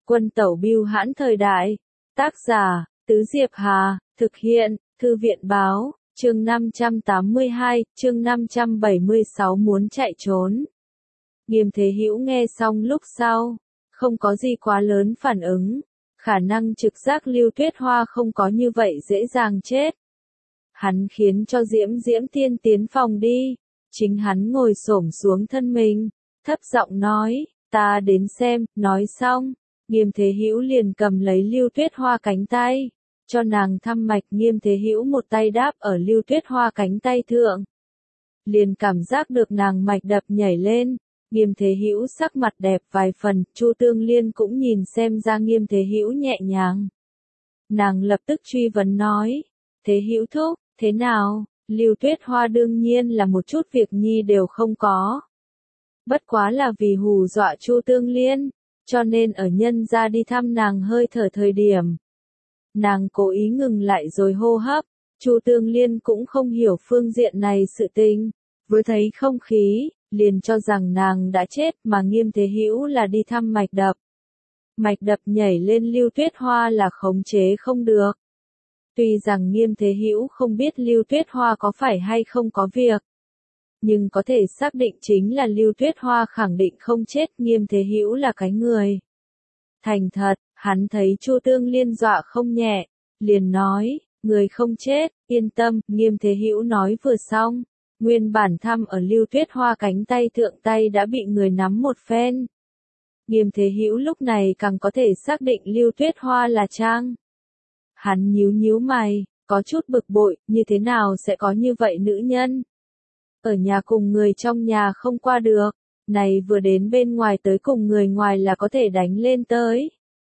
Quân tẩu bưu hãn thời đại. Tác giả, Tứ Diệp Hà, thực hiện, Thư viện báo, chương 582, chương 576 muốn chạy trốn. Nghiêm Thế Hữu nghe xong lúc sau, không có gì quá lớn phản ứng, khả năng trực giác Lưu Tuyết Hoa không có như vậy dễ dàng chết. Hắn khiến cho Diễm Diễm Tiên tiến phòng đi, chính hắn ngồi xổm xuống thân mình, thấp giọng nói, ta đến xem, nói xong, Nghiêm Thế Hữu liền cầm lấy Lưu Tuyết Hoa cánh tay, cho nàng thăm mạch. Nghiêm Thế Hữu một tay đáp ở Lưu Tuyết Hoa cánh tay thượng, liền cảm giác được nàng mạch đập nhảy lên. Nghiêm Thế Hữu sắc mặt đẹp vài phần, Chu Tương Liên cũng nhìn xem ra Nghiêm Thế Hữu nhẹ nhàng. Nàng lập tức truy vấn nói, Thế Hữu thúc, thế nào? Lưu Tuyết Hoa đương nhiên là một chút việc nhi đều không có. Bất quá là vì hù dọa Chu Tương Liên, cho nên ở nhân gia đi thăm nàng hơi thở thời điểm, nàng cố ý ngừng lại rồi hô hấp. Chu Tương Liên cũng không hiểu phương diện này sự tình, vừa thấy không khí, liền cho rằng nàng đã chết, mà Nghiêm Thế Hữu là đi thăm mạch đập. Mạch đập nhảy lên Lưu Tuyết Hoa là khống chế không được. Tuy rằng Nghiêm Thế Hữu không biết Lưu Tuyết Hoa có phải hay không có việc, nhưng có thể xác định chính là Lưu Tuyết Hoa khẳng định không chết. Nghiêm Thế Hữu là cái người thành thật, hắn thấy Chu Tương Liên dọa không nhẹ, liền nói, người không chết, yên tâm. Nghiêm Thế Hữu nói vừa xong, nguyên bản thăm ở Lưu Tuyết Hoa cánh tay thượng tay đã bị người nắm một phen. Nghiêm Thế Hữu lúc này càng có thể xác định Lưu Tuyết Hoa là Trang. Hắn nhíu nhíu mày, có chút bực bội, như thế nào sẽ có như vậy nữ nhân? Ở nhà cùng người trong nhà không qua được, này vừa đến bên ngoài tới cùng người ngoài là có thể đánh lên tới.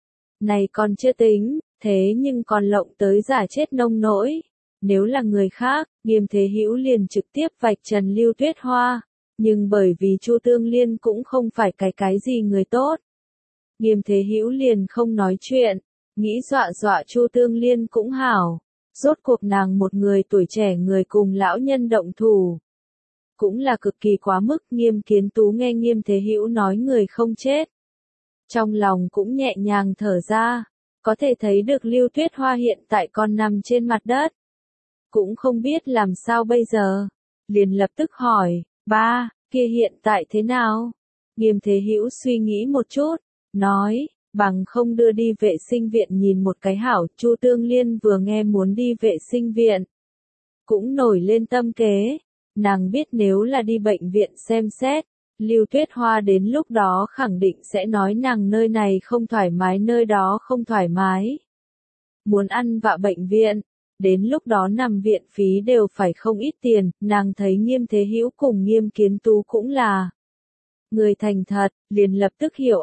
Này còn chưa tính, thế nhưng còn lộng tới giả chết nông nỗi. Nếu là người khác, Nghiêm Thế Hữu liền trực tiếp vạch trần Lưu Tuyết Hoa, nhưng bởi vì Chu Tương Liên cũng không phải cái gì người tốt, Nghiêm Thế Hữu liền không nói chuyện, nghĩ dọa dọa Chu Tương Liên cũng hảo. Rốt cuộc nàng một người tuổi trẻ người cùng lão nhân động thủ, cũng là cực kỳ quá mức. Nghiêm Kiến Tú nghe Nghiêm Thế Hữu nói người không chết, trong lòng cũng nhẹ nhàng thở ra, có thể thấy được Lưu Tuyết Hoa hiện tại còn nằm trên mặt đất, cũng không biết làm sao bây giờ, liền lập tức hỏi, ba, kia hiện tại thế nào? Nghiêm Thế Hữu suy nghĩ một chút, nói, bằng không đưa đi vệ sinh viện nhìn một cái hảo. Chu Tương Liên vừa nghe muốn đi vệ sinh viện, cũng nổi lên tâm kế, nàng biết nếu là đi bệnh viện xem xét, Lưu Tuyết Hoa đến lúc đó khẳng định sẽ nói nàng nơi này không thoải mái nơi đó không thoải mái. Muốn ăn vạ bệnh viện, đến lúc đó nằm viện phí đều phải không ít tiền. Nàng thấy Nghiêm Thế Hữu cùng Nghiêm Kiến Tú cũng là người thành thật, liền lập tức hiểu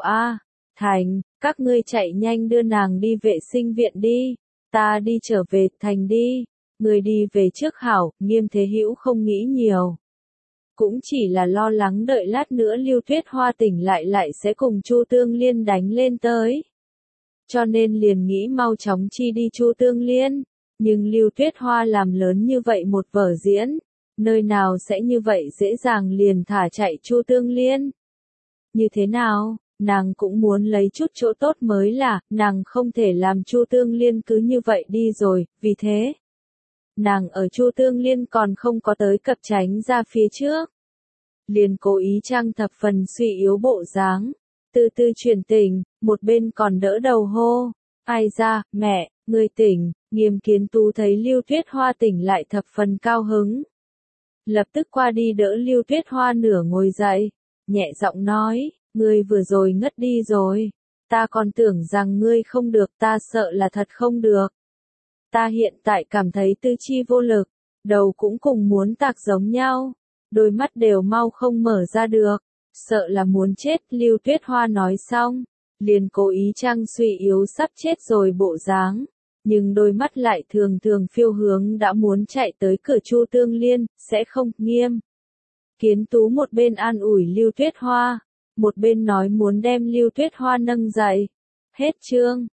thành, các ngươi chạy nhanh đưa nàng đi vệ sinh viện đi, ta đi trở về thành đi, người đi về trước hảo. Nghiêm Thế Hữu không nghĩ nhiều, cũng chỉ là lo lắng đợi lát nữa Lưu Tuyết Hoa tỉnh lại sẽ cùng Chu Tương Liên đánh lên tới, cho nên liền nghĩ mau chóng chi đi Chu Tương Liên. Nhưng Lưu Tuyết Hoa làm lớn như vậy một vở diễn, nơi nào sẽ như vậy dễ dàng liền thả chạy Chu Tương Liên. Như thế nào, nàng cũng muốn lấy chút chỗ tốt mới là, nàng không thể làm Chu Tương Liên cứ như vậy đi rồi. Vì thế, nàng ở Chu Tương Liên còn không có tới cập tránh ra phía trước, liền cố ý trang thập phần suy yếu bộ dáng, từ từ chuyển tỉnh, một bên còn đỡ đầu hô, ai ra, mẹ, người tỉnh. Nghiêm Kiến Tú thấy Lưu Tuyết Hoa tỉnh lại thập phần cao hứng, lập tức qua đi đỡ Lưu Tuyết Hoa nửa ngồi dậy, nhẹ giọng nói, ngươi vừa rồi ngất đi rồi, ta còn tưởng rằng ngươi không được, ta sợ là thật không được. Ta hiện tại cảm thấy tư chi vô lực, đầu cũng cùng muốn tạc giống nhau, đôi mắt đều mau không mở ra được, sợ là muốn chết. Lưu Tuyết Hoa nói xong, liền cố ý trang suy yếu sắp chết rồi bộ dáng, nhưng đôi mắt lại thường thường phiêu hướng đã muốn chạy tới cửa Chu Tương Liên. Sẽ không. Nghiêm Kiến Tú một bên an ủi Lưu Tuyết Hoa, một bên nói muốn đem Lưu Tuyết Hoa nâng dậy. Hết chương.